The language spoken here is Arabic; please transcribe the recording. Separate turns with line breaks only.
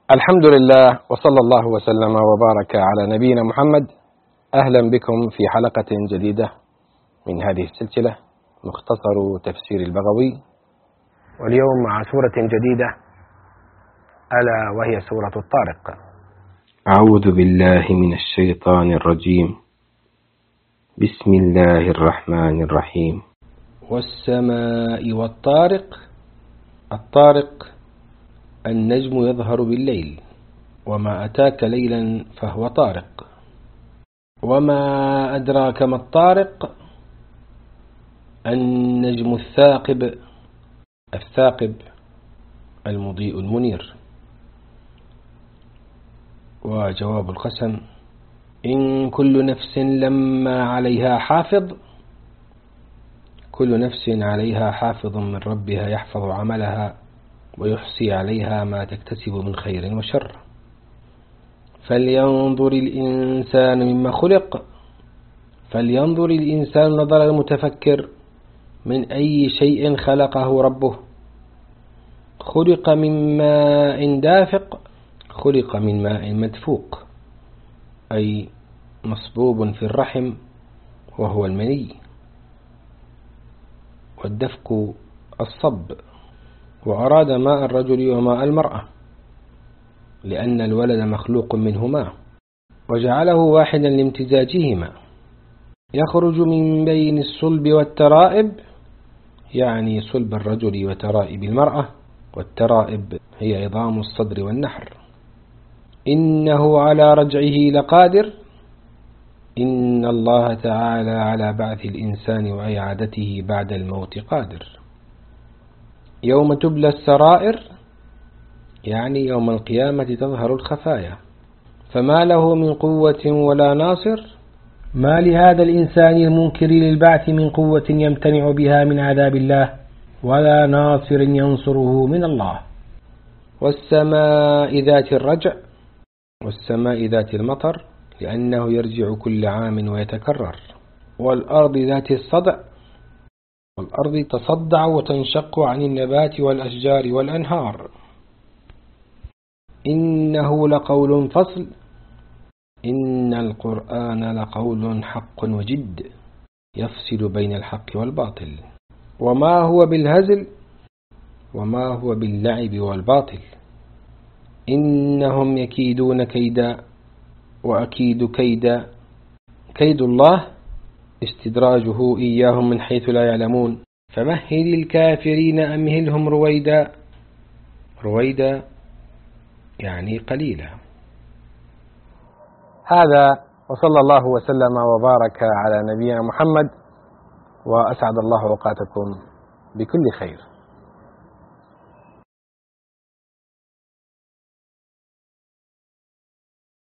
الحمد لله وصلى الله وسلم وبارك على نبينا محمد. أهلا بكم في حلقة جديدة من هذه السلسلة مختصر تفسير البغوي، واليوم مع سورة جديدة ألا وهي سورة الطارق.
أعوذ بالله من الشيطان الرجيم. بسم الله الرحمن الرحيم.
والسماء والطارق. الطارق النجم يظهر بالليل، وما أتاك ليلا فهو طارق. وما أدراك ما الطارق. النجم الثاقب المضيء المنير. وجواب القسم: إن كل نفس لما عليها حافظ. كل نفس عليها حافظ من ربها يحفظ عملها ويحصي عليها ما تكتسب من خير وشر. فلينظر الإنسان مما خلق. فلينظر الإنسان نظر المتفكر من أي شيء خلقه ربه. خلق من ماء دافق. خلق من ماء مدفوق، أي مصبوب في الرحم وهو المني. والدفق الصب، وأراد ماء الرجل وماء المرأة لأن الولد مخلوق منهما، وجعله واحدا لامتزاجهما. يخرج من بين الصلب والترائب، يعني صلب الرجل وترائب المرأة، والترائب هي عظام الصدر والنحر. إنه على رجعه لقادر. إن الله تعالى على بعث الإنسان وإعادته بعد الموت قادر. يوم تبلى السرائر، يعني يوم القيامة تظهر الخفايا. فما له من قوة ولا ناصر. ما لهذا الإنسان المنكر للبعث من قوة يمتنع بها من عذاب الله، ولا ناصر ينصره من الله. والسماء ذات الرجع. والسماء ذات المطر، لأنه يرجع كل عام ويتكرر. والأرض ذات الصدع. والأرض تصدع وتنشق عن النبات والأشجار والأنهار. إنه لقول فصل. إن القرآن لقول حق وجد، يفصل بين الحق والباطل. وما هو بالهزل، وما هو باللعب والباطل. إنهم يكيدون كيدا وأكيد كيدا. كيد الله استدراجه إياهم من حيث لا يعلمون. فمهل الكافرين أمهلهم رويدا. رويدا يعني قليلا. هذا، وصلى الله وسلم وبارك على نبينا محمد، وأسعد الله أوقاتكم بكل خير.